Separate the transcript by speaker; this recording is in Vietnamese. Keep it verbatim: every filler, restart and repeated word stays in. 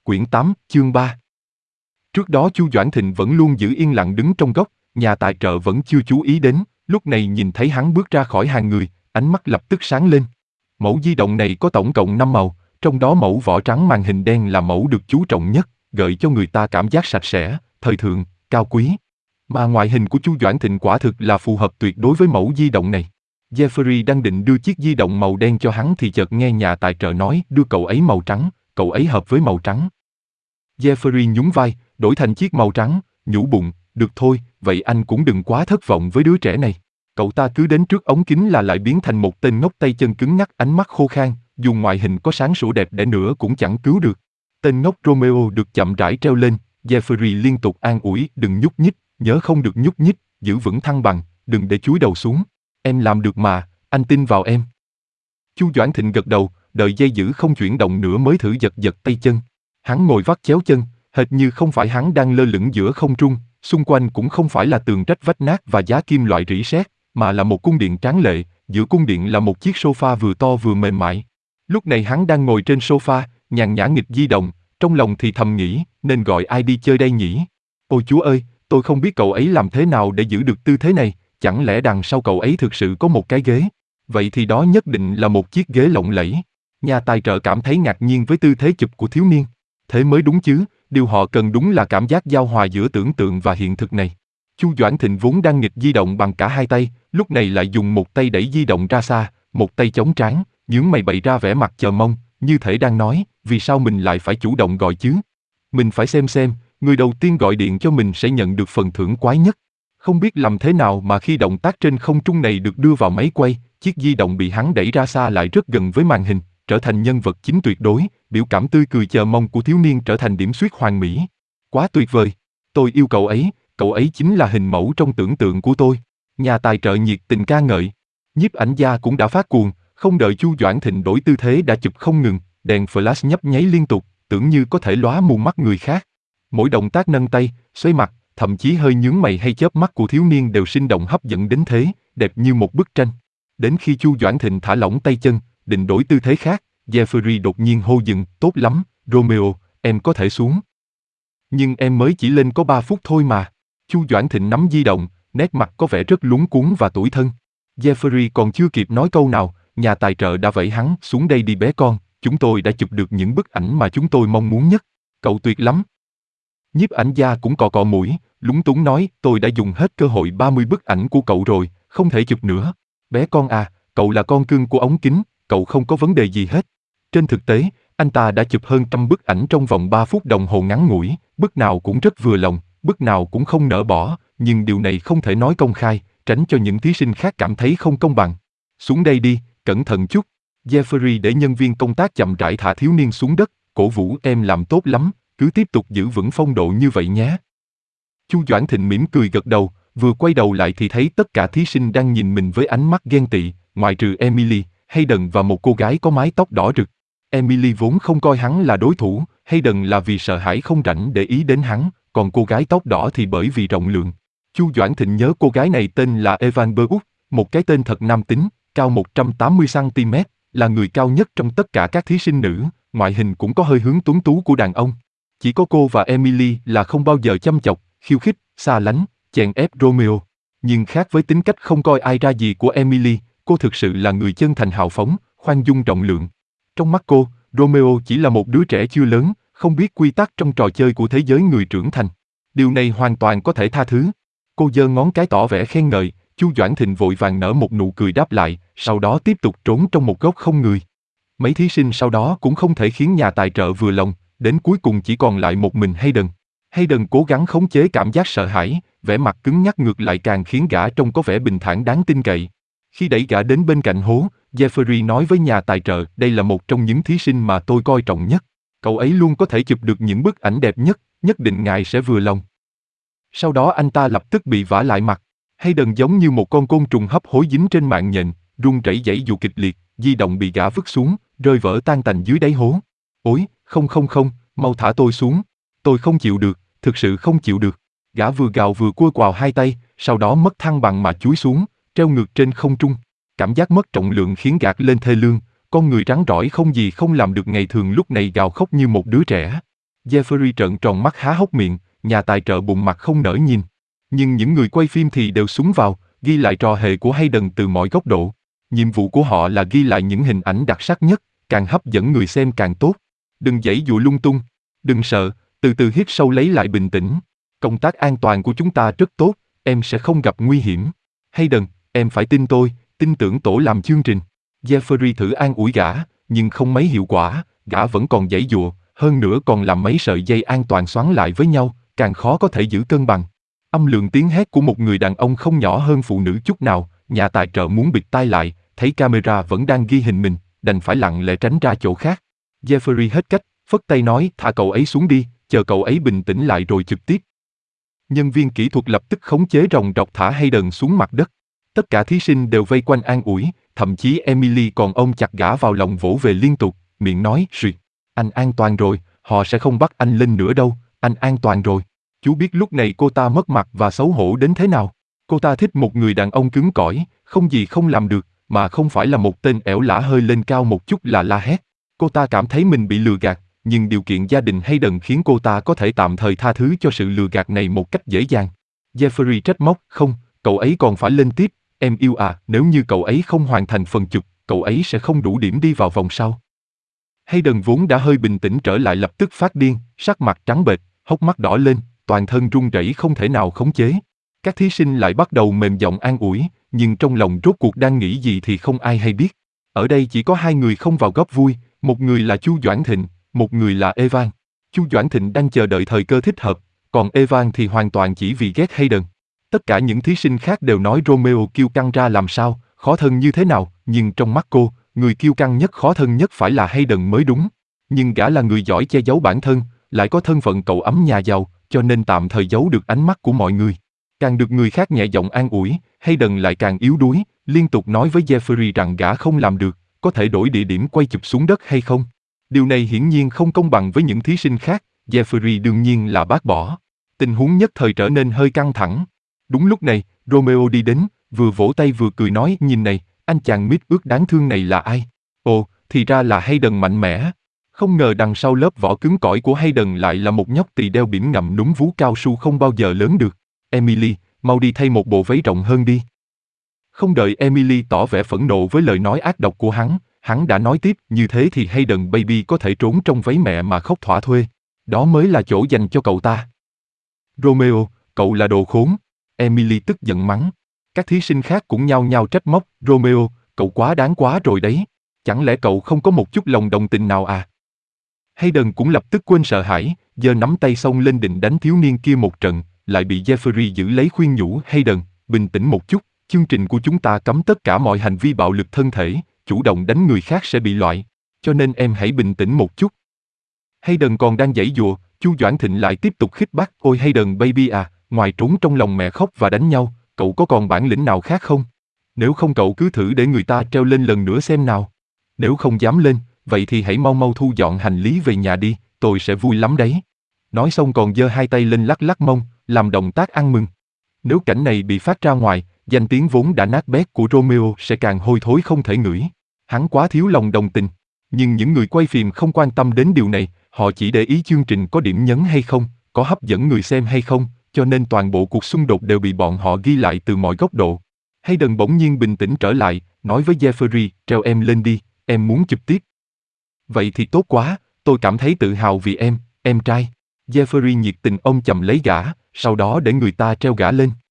Speaker 1: Quyển tám, chương ba. Trước đó Chu Doãn Thịnh vẫn luôn giữ yên lặng đứng trong góc, nhà tài trợ vẫn chưa chú ý đến, lúc này nhìn thấy hắn bước ra khỏi hàng người, ánh mắt lập tức sáng lên. Mẫu di động này có tổng cộng năm màu, trong đó mẫu vỏ trắng màn hình đen là mẫu được chú trọng nhất, gợi cho người ta cảm giác sạch sẽ, thời thượng, cao quý. Mà ngoại hình của Chu Doãn Thịnh quả thực là phù hợp tuyệt đối với mẫu di động này. Jeffrey đang định đưa chiếc di động màu đen cho hắn thì chợt nghe nhà tài trợ nói đưa cậu ấy màu trắng, cậu ấy hợp với màu trắng. Jeffrey nhún vai, đổi thành chiếc màu trắng, nhủ bụng, được thôi, vậy anh cũng đừng quá thất vọng với đứa trẻ này. Cậu ta cứ đến trước ống kính là lại biến thành một tên ngốc tay chân cứng nhắc, ánh mắt khô khan, dù ngoại hình có sáng sủa đẹp đẽ nữa cũng chẳng cứu được. Tên ngốc Romeo được chậm rãi treo lên, Jeffrey liên tục an ủi, đừng nhúc nhích, nhớ không được nhúc nhích, giữ vững thăng bằng, đừng để chúi đầu xuống. Em làm được mà, anh tin vào em. Chu Doãn Thịnh gật đầu, đợi dây giữ không chuyển động nữa mới thử giật giật tay chân. Hắn ngồi vắt chéo chân, hệt như không phải hắn đang lơ lửng giữa không trung, xung quanh cũng không phải là tường rách vách nát và giá kim loại rỉ sét, mà là một cung điện tráng lệ, giữa cung điện là một chiếc sofa vừa to vừa mềm mại. Lúc này hắn đang ngồi trên sofa, nhàn nhã nghịch di động, trong lòng thì thầm nghĩ, nên gọi ai đi chơi đây nhỉ? Ôi Chúa ơi, tôi không biết cậu ấy làm thế nào để giữ được tư thế này, chẳng lẽ đằng sau cậu ấy thực sự có một cái ghế? Vậy thì đó nhất định là một chiếc ghế lộng lẫy. Nhà tài trợ cảm thấy ngạc nhiên với tư thế chụp của thiếu niên. Thế mới đúng chứ, điều họ cần đúng là cảm giác giao hòa giữa tưởng tượng và hiện thực này. Chu Doãn Thịnh vốn đang nghịch di động bằng cả hai tay, lúc này lại dùng một tay đẩy di động ra xa, một tay chống trán, nhướng mày bày ra vẻ mặt chờ mong, như thể đang nói, vì sao mình lại phải chủ động gọi chứ? Mình phải xem xem, người đầu tiên gọi điện cho mình sẽ nhận được phần thưởng quái nhất. Không biết làm thế nào mà khi động tác trên không trung này được đưa vào máy quay, chiếc di động bị hắn đẩy ra xa lại rất gần với màn hình, trở thành nhân vật chính tuyệt đối, biểu cảm tươi cười chờ mong của thiếu niên trở thành điểm xuyết hoàn mỹ. Quá tuyệt vời! Tôi yêu cậu ấy, cậu ấy chính là hình mẫu trong tưởng tượng của tôi. Nhà tài trợ nhiệt tình ca ngợi. Nhiếp ảnh gia cũng đã phát cuồng, không đợi Chu Doãn Thịnh đổi tư thế đã chụp không ngừng, đèn flash nhấp nháy liên tục, tưởng như có thể lóa mù mắt người khác. Mỗi động tác nâng tay, xoay mặt, thậm chí hơi nhướng mày hay chớp mắt của thiếu niên đều sinh động hấp dẫn đến thế, đẹp như một bức tranh. Đến khi Chu Doãn Thịnh thả lỏng tay chân, định đổi tư thế khác, Jeffrey đột nhiên hô dừng, tốt lắm, Romeo, em có thể xuống. Nhưng em mới chỉ lên có ba phút thôi mà. Chu Doãn Thịnh nắm di động, nét mặt có vẻ rất luống cuống và tủi thân. Jeffrey còn chưa kịp nói câu nào, nhà tài trợ đã vẫy hắn, xuống đây đi bé con, chúng tôi đã chụp được những bức ảnh mà chúng tôi mong muốn nhất. Cậu tuyệt lắm. Nhiếp ảnh gia cũng cọ cọ mũi, lúng túng nói, tôi đã dùng hết cơ hội ba mươi bức ảnh của cậu rồi, không thể chụp nữa. Bé con à, cậu là con cưng của ống kính, cậu không có vấn đề gì hết. Trên thực tế, anh ta đã chụp hơn trăm bức ảnh trong vòng ba phút đồng hồ ngắn ngủi, bức nào cũng rất vừa lòng, bức nào cũng không nỡ bỏ, nhưng điều này không thể nói công khai, tránh cho những thí sinh khác cảm thấy không công bằng. Xuống đây đi, cẩn thận chút. Jeffrey để nhân viên công tác chậm rãi thả thiếu niên xuống đất, cổ vũ em làm tốt lắm, cứ tiếp tục giữ vững phong độ như vậy nhé. Chu Doãn Thịnh mỉm cười gật đầu, vừa quay đầu lại thì thấy tất cả thí sinh đang nhìn mình với ánh mắt ghen tị, ngoại trừ Emily, Hayden và một cô gái có mái tóc đỏ rực. Emily vốn không coi hắn là đối thủ, Hayden là vì sợ hãi không rảnh để ý đến hắn, còn cô gái tóc đỏ thì bởi vì rộng lượng. Chu Doãn Thịnh nhớ cô gái này tên là Evan Berwood, một cái tên thật nam tính, cao một trăm tám mươi xăng ti mét, là người cao nhất trong tất cả các thí sinh nữ, ngoại hình cũng có hơi hướng tuấn tú của đàn ông. Chỉ có cô và Emily là không bao giờ chăm chọc, khiêu khích, xa lánh, chèn ép Romeo. Nhưng khác với tính cách không coi ai ra gì của Emily, cô thực sự là người chân thành hào phóng, khoan dung rộng lượng. Trong mắt cô, Romeo chỉ là một đứa trẻ chưa lớn, không biết quy tắc trong trò chơi của thế giới người trưởng thành. Điều này hoàn toàn có thể tha thứ. Cô giơ ngón cái tỏ vẻ khen ngợi, Chu Doãn Thịnh vội vàng nở một nụ cười đáp lại, sau đó tiếp tục trốn trong một góc không người. Mấy thí sinh sau đó cũng không thể khiến nhà tài trợ vừa lòng, đến cuối cùng chỉ còn lại một mình Hayden. Hayden cố gắng khống chế cảm giác sợ hãi, vẻ mặt cứng nhắc ngược lại càng khiến gã trông có vẻ bình thản đáng tin cậy. Khi đẩy gã đến bên cạnh hố, Jeffrey nói với nhà tài trợ, đây là một trong những thí sinh mà tôi coi trọng nhất. Cậu ấy luôn có thể chụp được những bức ảnh đẹp nhất, nhất định ngài sẽ vừa lòng. Sau đó anh ta lập tức bị vả lại mặt. Hayden giống như một con côn trùng hấp hối dính trên mạng nhện, run rẩy giãy giụa kịch liệt, di động bị gã vứt xuống, rơi vỡ tan tành dưới đáy hố. Ôi, không không không, mau thả tôi xuống. Tôi không chịu được, thực sự không chịu được. Gã vừa gào vừa cua quào hai tay, sau đó mất thăng bằng mà chúi xuống, treo ngược trên không trung. Cảm giác mất trọng lượng khiến gạt lên thê lương, con người rắn rỏi không gì không làm được ngày thường lúc này gào khóc như một đứa trẻ. Jeffrey trợn tròn mắt há hốc miệng, nhà tài trợ bụng mặt không nở nhìn. Nhưng những người quay phim thì đều súng vào, ghi lại trò hề của Hayden từ mọi góc độ. Nhiệm vụ của họ là ghi lại những hình ảnh đặc sắc nhất, càng hấp dẫn người xem càng tốt. Đừng giãy giụa lung tung, đừng sợ, từ từ hít sâu lấy lại bình tĩnh. Công tác an toàn của chúng ta rất tốt, em sẽ không gặp nguy hiểm. Hayden, em phải tin tôi, tin tưởng tổ làm chương trình. Jeffrey thử an ủi gã, nhưng không mấy hiệu quả, gã vẫn còn giãy giụa, hơn nữa còn làm mấy sợi dây an toàn xoắn lại với nhau, càng khó có thể giữ cân bằng. Âm lượng tiếng hét của một người đàn ông không nhỏ hơn phụ nữ chút nào, nhà tài trợ muốn bịt tai lại, thấy camera vẫn đang ghi hình mình, đành phải lặng lẽ tránh ra chỗ khác. Jeffrey hết cách, phất tay nói thả cậu ấy xuống đi, chờ cậu ấy bình tĩnh lại rồi trực tiếp. Nhân viên kỹ thuật lập tức khống chế ròng rọc thả Hayden xuống mặt đất. Tất cả thí sinh đều vây quanh an ủi, thậm chí Emily còn ôm chặt gã vào lòng vỗ về liên tục, miệng nói, "Suyệt, anh an toàn rồi, họ sẽ không bắt anh lên nữa đâu, anh an toàn rồi." Chú biết lúc này cô ta mất mặt và xấu hổ đến thế nào. Cô ta thích một người đàn ông cứng cỏi, không gì không làm được, mà không phải là một tên ẻo lả hơi lên cao một chút là la hét. Cô ta cảm thấy mình bị lừa gạt, nhưng điều kiện gia đình Hayden khiến cô ta có thể tạm thời tha thứ cho sự lừa gạt này một cách dễ dàng. Jeffrey trách móc, "Không, cậu ấy còn phải lên tiếp, em yêu à, nếu như cậu ấy không hoàn thành phần chụp, cậu ấy sẽ không đủ điểm đi vào vòng sau." Hayden vốn đã hơi bình tĩnh trở lại lập tức phát điên, sắc mặt trắng bệch, hốc mắt đỏ lên, toàn thân run rẩy không thể nào khống chế. Các thí sinh lại bắt đầu mềm giọng an ủi, nhưng trong lòng rốt cuộc đang nghĩ gì thì không ai hay biết. Ở đây chỉ có hai người không vào góp vui, một người là Chu Doãn Thịnh, một người là Evan. Chu Doãn Thịnh đang chờ đợi thời cơ thích hợp, còn Evan thì hoàn toàn chỉ vì ghét Hayden. Tất cả những thí sinh khác đều nói Romeo kiêu căng ra làm sao, khó thân như thế nào, nhưng trong mắt cô, người kiêu căng nhất khó thân nhất phải là Hayden mới đúng. Nhưng gã là người giỏi che giấu bản thân, lại có thân phận cậu ấm nhà giàu, cho nên tạm thời giấu được ánh mắt của mọi người. Càng được người khác nhẹ giọng an ủi, Hayden lại càng yếu đuối, liên tục nói với Jeffrey rằng gã không làm được, có thể đổi địa điểm quay chụp xuống đất hay không. Điều này hiển nhiên không công bằng với những thí sinh khác, Jeffrey đương nhiên là bác bỏ. Tình huống nhất thời trở nên hơi căng thẳng. Đúng lúc này, Romeo đi đến, vừa vỗ tay vừa cười nói, "Nhìn này, anh chàng mít ướt đáng thương này là ai?" Ồ, thì ra là Hayden mạnh mẽ. Không ngờ đằng sau lớp vỏ cứng cỏi của Hayden lại là một nhóc tỳ đeo bỉm ngậm núm vú cao su không bao giờ lớn được. "Emily, mau đi thay một bộ váy rộng hơn đi." Không đợi Emily tỏ vẻ phẫn nộ với lời nói ác độc của hắn, hắn đã nói tiếp, "Như thế thì Hayden baby có thể trốn trong váy mẹ mà khóc thỏa thuê. Đó mới là chỗ dành cho cậu ta." "Romeo, cậu là đồ khốn." Emily tức giận mắng. Các thí sinh khác cũng nhao nhao trách móc, "Romeo, cậu quá đáng quá rồi đấy. Chẳng lẽ cậu không có một chút lòng đồng tình nào à?" Hayden cũng lập tức quên sợ hãi, giơ nắm tay xông lên định đánh thiếu niên kia một trận, lại bị Jeffrey giữ lấy khuyên nhủ, "Hayden, bình tĩnh một chút, chương trình của chúng ta cấm tất cả mọi hành vi bạo lực thân thể, chủ động đánh người khác sẽ bị loại, cho nên em hãy bình tĩnh một chút." Hayden còn đang giãy giụa, Chu Doãn Thịnh lại tiếp tục khích bác, "Ôi Hayden baby à, ngoài trốn trong lòng mẹ khóc và đánh nhau, cậu có còn bản lĩnh nào khác không? Nếu không cậu cứ thử để người ta treo lên lần nữa xem nào. Nếu không dám lên, vậy thì hãy mau mau thu dọn hành lý về nhà đi, tôi sẽ vui lắm đấy." Nói xong còn giơ hai tay lên lắc lắc mông, làm động tác ăn mừng. Nếu cảnh này bị phát ra ngoài, danh tiếng vốn đã nát bét của Romeo sẽ càng hôi thối không thể ngửi. Hắn quá thiếu lòng đồng tình. Nhưng những người quay phim không quan tâm đến điều này, họ chỉ để ý chương trình có điểm nhấn hay không, có hấp dẫn người xem hay không, cho nên toàn bộ cuộc xung đột đều bị bọn họ ghi lại từ mọi góc độ. Hayden bỗng nhiên bình tĩnh trở lại, nói với Jeffrey, "Treo em lên đi, em muốn chụp tiếp." "Vậy thì tốt quá, tôi cảm thấy tự hào vì em, em trai." Jeffrey nhiệt tình ôm chầm lấy gã, sau đó để người ta treo gã lên.